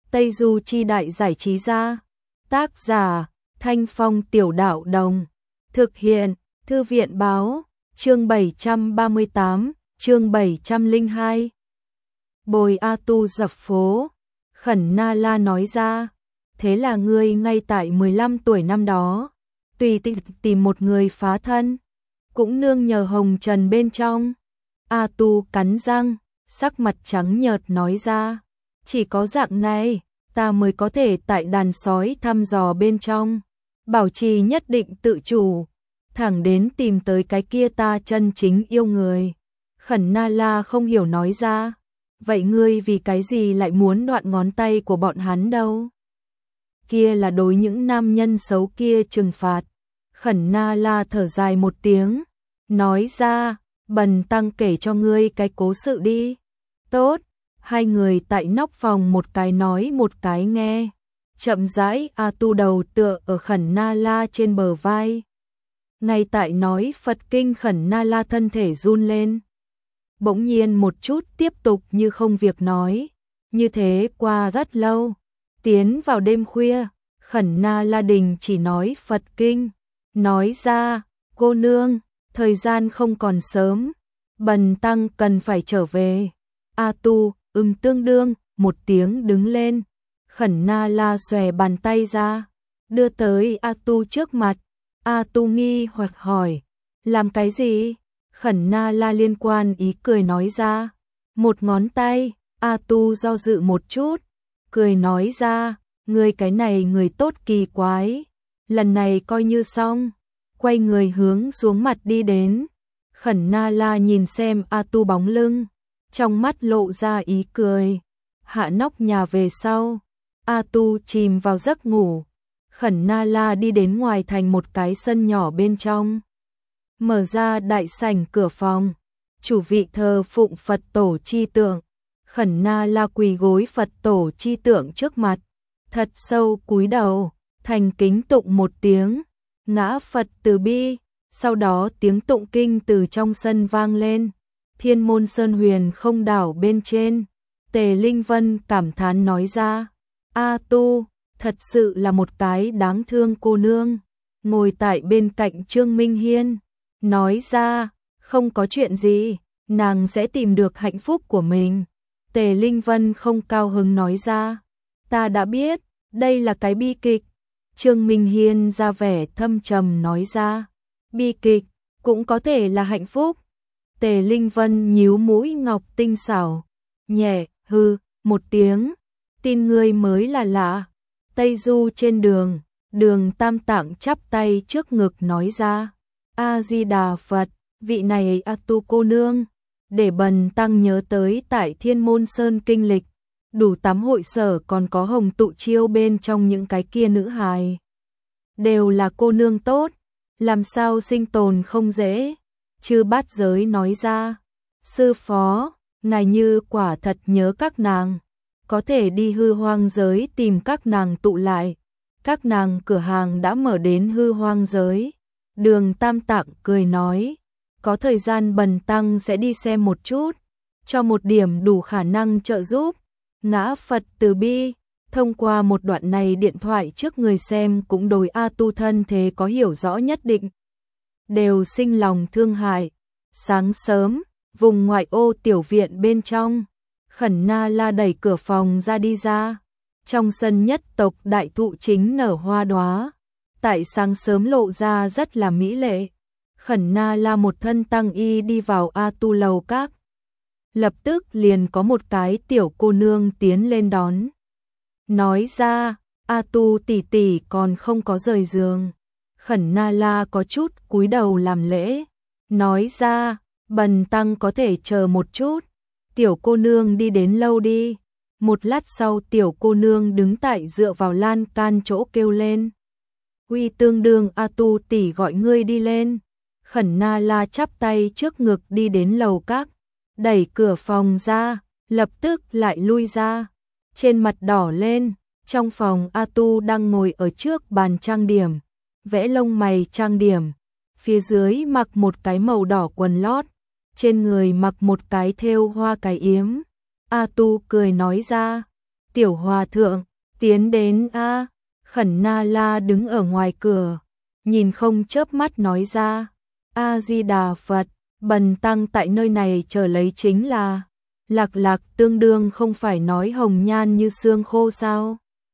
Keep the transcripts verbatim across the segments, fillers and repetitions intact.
Tây Du Chi Đại Giải Trí Gia. Tác giả Thanh Phong Tiểu Đạo Đồng. Thực hiện Thư viện Báo. Chương bảy trăm ba mươi tám, chương bảy trăm lẻ hai. Bồi A Tu dập phố. Khẩn Na La nói ra, thế là ngươi ngay tại mười lăm tuổi năm đó, tùy tiện tìm một người phá thân, cũng nương nhờ hồng trần bên trong. A Tu cắn răng, sắc mặt trắng nhợt nói ra, chỉ có dạng này, ta mới có thể tại đàn sói thăm dò bên trong, bảo trì nhất định tự chủ, thẳng đến tìm tới cái kia ta chân chính yêu người. Khẩn Na La không hiểu nói ra, vậy ngươi vì cái gì lại muốn đoạn ngón tay của bọn hắn đâu? Kia là đối những nam nhân xấu kia trừng phạt. Khẩn Na La thở dài một tiếng, nói ra, bần tăng kể cho ngươi cái cố sự đi. Tốt, hai người tại nóc phòng một cái nói một cái nghe. Chậm rãi A Tu đầu tựa ở Khẩn Na La trên bờ vai. Ngay tại nói Phật kinh, Khẩn Na La thân thể run lên. Bỗng nhiên một chút tiếp tục như không việc nói. Như thế qua rất lâu. Tiến vào đêm khuya, Khẩn Na La đình chỉ nói Phật kinh. Nói ra, cô nương, thời gian không còn sớm, bần tăng cần phải trở về. A Tu, ừm tương đương, một tiếng đứng lên. Khẩn Na La xòe bàn tay ra, đưa tới A Tu trước mặt. A Tu nghi hoặc hỏi, làm cái gì? Khẩn Na La liên quan ý cười nói ra, một ngón tay. A Tu do dự một chút, cười nói ra, ngươi cái này người tốt kỳ quái, lần này coi như xong. Quay người hướng xuống mặt đi đến. Khẩn Na La nhìn xem A Tu bóng lưng, trong mắt lộ ra ý cười. Hạ nóc nhà về sau, A Tu chìm vào giấc ngủ. Khẩn Na La đi đến ngoài thành một cái sân nhỏ bên trong, mở ra đại sảnh cửa phòng, chủ vị thờ phụng Phật tổ chi tượng. Khẩn Na La quỳ gối Phật tổ chi tượng trước mặt, thật sâu cúi đầu, thành kính tụng một tiếng, ngã Phật từ bi. Sau đó tiếng tụng kinh từ trong sân vang lên. Thiên Môn Sơn Huyền Không đảo bên trên, Tề Linh Vân cảm thán nói ra, A Tu, thật sự là một cái đáng thương cô nương. Ngồi tại bên cạnh Trương Minh Hiên, nói ra, không có chuyện gì, nàng sẽ tìm được hạnh phúc của mình. Tề Linh Vân không cao hứng nói ra, ta đã biết, đây là cái bi kịch. Trương Minh Hiên ra vẻ thâm trầm nói ra, bi kịch cũng có thể là hạnh phúc. Tề Linh Vân nhíu mũi ngọc tinh xảo, nhẹ hư một tiếng, tin ngươi mới là lạ. Tây Du trên đường, Đường Tam Tạng chắp tay trước ngực nói ra, A Di Đà Phật, vị này A Tu cô nương, để bần tăng nhớ tới tại Thiên Môn Sơn kinh lịch, đủ tám hội sở còn có Hồng Tụ Chiêu bên trong những cái kia nữ hài, đều là cô nương tốt, làm sao sinh tồn không dễ. Chư Bát Giới nói ra, sư phó, ngài như quả thật nhớ các nàng, có thể đi hư hoang giới tìm các nàng tụ lại, các nàng cửa hàng đã mở đến hư hoang giới. Đường Tam Tạng cười nói, có thời gian bần tăng sẽ đi xem một chút, cho một điểm đủ khả năng trợ giúp. Ngã Phật từ bi, thông qua một đoạn này điện thoại trước người xem cũng đối A Tu thân thế có hiểu rõ nhất định, đều sinh lòng thương hại. Sáng sớm, vùng ngoại ô tiểu viện bên trong, Khẩn Na La đẩy cửa phòng ra đi ra. Trong sân nhất tộc đại thụ chính nở hoa đóa, tại sáng sớm lộ ra rất là mỹ lệ. Khẩn Na La một thân tăng y đi vào A Tu lầu các. Lập tức liền có một cái tiểu cô nương tiến lên đón. Nói ra, A Tu tỷ tỷ còn không có rời giường. Khẩn Na La có chút cúi đầu làm lễ. Nói ra, bần tăng có thể chờ một chút. Tiểu cô nương đi đến lâu đi. Một lát sau tiểu cô nương đứng tại dựa vào lan can chỗ kêu lên. Uy tương đương, A Tu tỷ gọi ngươi đi lên. Khẩn Na La chắp tay trước ngực đi đến lầu các, đẩy cửa phòng ra, lập tức lại lui ra. Trên mặt đỏ lên, trong phòng A Tu đang ngồi ở trước bàn trang điểm, vẽ lông mày trang điểm, phía dưới mặc một cái màu đỏ quần lót, trên người mặc một cái thêu hoa cái yếm. A Tu cười nói ra, Tiểu hòa thượng, tiến đến a. Khẩn Na La đứng ở ngoài cửa, nhìn không chớp mắt nói ra, A Di Đà Phật, bần tăng tại nơi này chờ lấy chính là Lạc Lạc tương đương không phải nói hồng nhan như xương khô sao?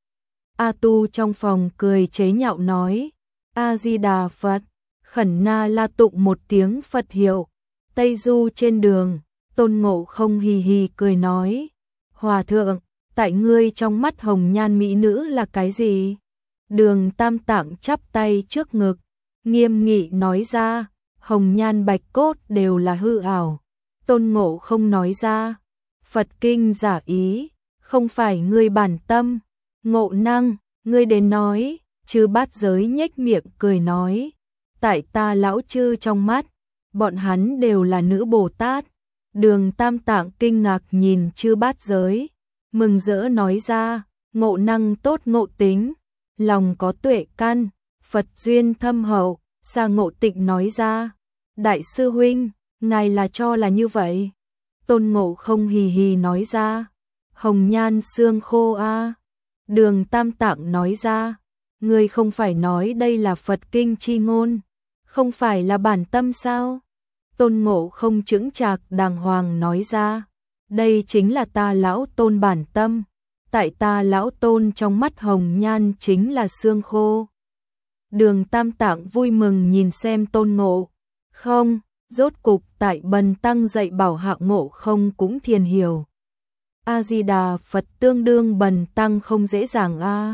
A Tu trong phòng cười chế nhạo nói, A Di Đà Phật. Khẩn Na La tụng một tiếng Phật hiệu. Tây Du trên đường, Tôn Ngộ Không hì hì cười nói, hòa thượng, tại ngươi trong mắt hồng nhan mỹ nữ là cái gì? Đường Tam Tạng chắp tay trước ngực, nghiêm nghị nói ra, hồng nhan bạch cốt đều là hư ảo. Tôn Ngộ Không nói ra, Phật kinh giả ý, không phải ngươi bản tâm. Ngộ Năng, ngươi đến nói. Chư Bát Giới nhếch miệng cười nói, tại ta lão chư trong mắt, bọn hắn đều là nữ Bồ Tát. Đường Tam Tạng kinh ngạc nhìn Chư Bát Giới, mừng rỡ nói ra, Ngộ Năng tốt ngộ tính, lòng có tuệ căn, Phật duyên thâm hậu. Sa Ngộ Tịnh nói ra, đại sư huynh, ngài là cho là như vậy? Tôn Ngộ Không hì hì nói ra, hồng nhan xương khô a. Đường Tam Tạng nói ra, ngươi không phải nói đây là Phật kinh chi ngôn, không phải là bản tâm sao? Tôn Ngộ Không chững chạc đàng hoàng nói ra, đây chính là ta lão Tôn bản tâm, tại ta lão Tôn trong mắt hồng nhan chính là xương khô. Đường Tam Tạng vui mừng nhìn xem Tôn Ngộ Không, rốt cục tại bần tăng dạy bảo Hạ Ngộ Không cũng thiền hiểu. A Di Đà Phật tương đương bần tăng không dễ dàng a.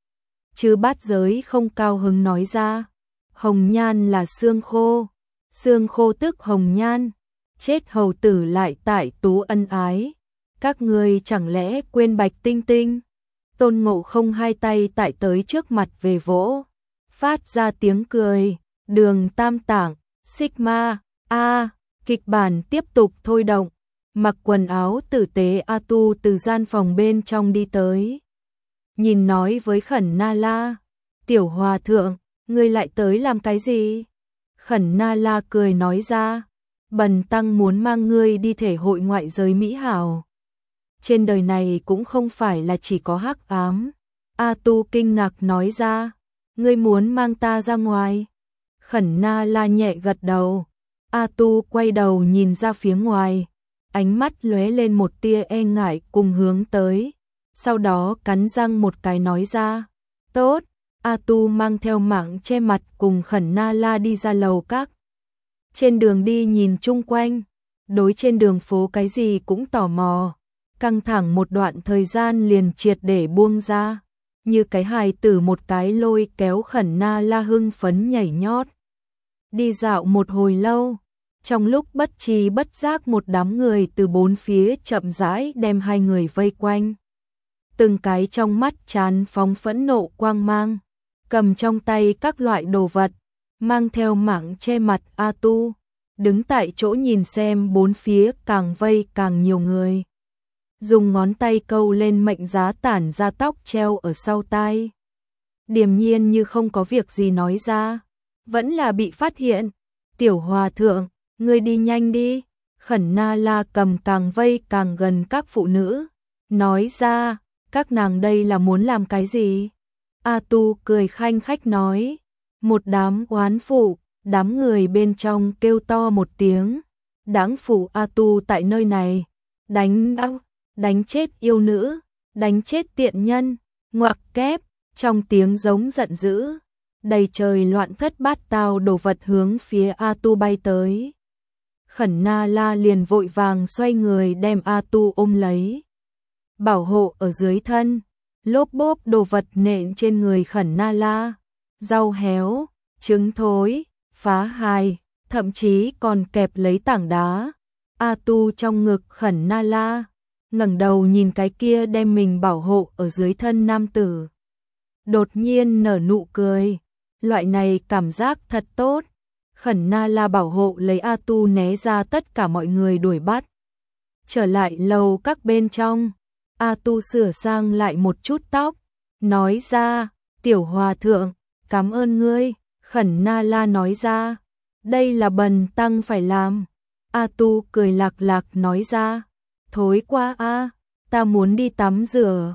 Chư Bát Giới không cao hứng nói ra, hồng nhan là xương khô, xương khô tức hồng nhan, chết hầu tử lại tại tú ân ái, các ngươi chẳng lẽ quên Bạch Tinh Tinh? Tôn Ngộ Không hai tay tại tới trước mặt về vỗ, phát ra tiếng cười. Đường Tam Tạng, Sigma, a, kịch bản tiếp tục thôi động. Mặc quần áo tử tế A Tu từ gian phòng bên trong đi tới, nhìn nói với Khẩn Na La, tiểu hòa thượng, ngươi lại tới làm cái gì? Khẩn Na La cười nói ra, bần tăng muốn mang ngươi đi thể hội ngoại giới mỹ hảo. Trên đời này cũng không phải là chỉ có hắc ám. A Tu kinh ngạc nói ra, ngươi muốn mang ta ra ngoài? Khẩn Na La nhẹ gật đầu. A Tu quay đầu nhìn ra phía ngoài, ánh mắt lóe lên một tia e ngại cùng hướng tới, sau đó cắn răng một cái nói ra, tốt. A Tu mang theo mạng che mặt cùng Khẩn Na La đi ra lầu các. Trên đường đi nhìn chung quanh, đối trên đường phố cái gì cũng tò mò, căng thẳng một đoạn thời gian liền triệt để buông ra, như cái hài tử một cái lôi kéo Khẩn Na La hưng phấn nhảy nhót. Đi dạo một hồi lâu, trong lúc bất tri bất giác một đám người từ bốn phía chậm rãi đem hai người vây quanh. Từng cái trong mắt tràn phóng phẫn nộ quang mang, cầm trong tay các loại đồ vật, mang theo mảng che mặt A Tu, đứng tại chỗ nhìn xem bốn phía càng vây càng nhiều người. Dùng ngón tay câu lên mệnh giá tản ra tóc treo ở sau tai. Điềm nhiên như không có việc gì nói ra, vẫn là bị phát hiện. Tiểu hòa thượng, ngươi đi nhanh đi. Khẩn Na La cầm càng vây càng gần các phụ nữ, nói ra, các nàng đây là muốn làm cái gì? A Tu cười khanh khách nói, một đám oán phụ. Đám người bên trong kêu to một tiếng, đáng phụ A Tu tại nơi này, đánh đau, đánh chết yêu nữ, đánh chết tiện nhân, ngoặc kép, trong tiếng giống giận dữ, đầy trời loạn thất bát tao đồ vật hướng phía A Tu bay tới. Khẩn Na La liền vội vàng xoay người đem A Tu ôm lấy, bảo hộ ở dưới thân, lốp bốp đồ vật nện trên người Khẩn Na La, rau héo, trứng thối, phá hài, thậm chí còn kẹp lấy tảng đá. A Tu trong ngực Khẩn Na La, ngẩng đầu nhìn cái kia đem mình bảo hộ ở dưới thân nam tử. Đột nhiên nở nụ cười, loại này cảm giác thật tốt. Khẩn Na La bảo hộ lấy A Tu né ra tất cả mọi người đuổi bắt. Trở lại lầu các bên trong, A Tu sửa sang lại một chút tóc, nói ra, tiểu hòa thượng, cảm ơn ngươi. Khẩn Na La nói ra, đây là bần tăng phải làm. A Tu cười lạc lạc nói ra, thối quá a, ta muốn đi tắm rửa.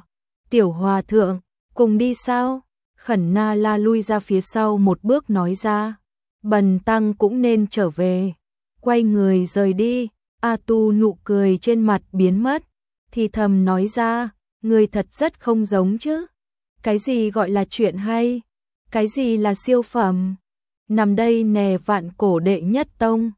Tiểu hòa thượng, cùng đi sao? Khẩn Na La lui ra phía sau một bước nói ra. Bần tăng cũng nên trở về. Quay người rời đi, A Tu nụ cười trên mặt biến mất, thì thầm nói ra, người thật rất không giống chứ. Cái gì gọi là chuyện hay? Cái gì là siêu phẩm? Nằm đây nè vạn cổ đệ nhất tông.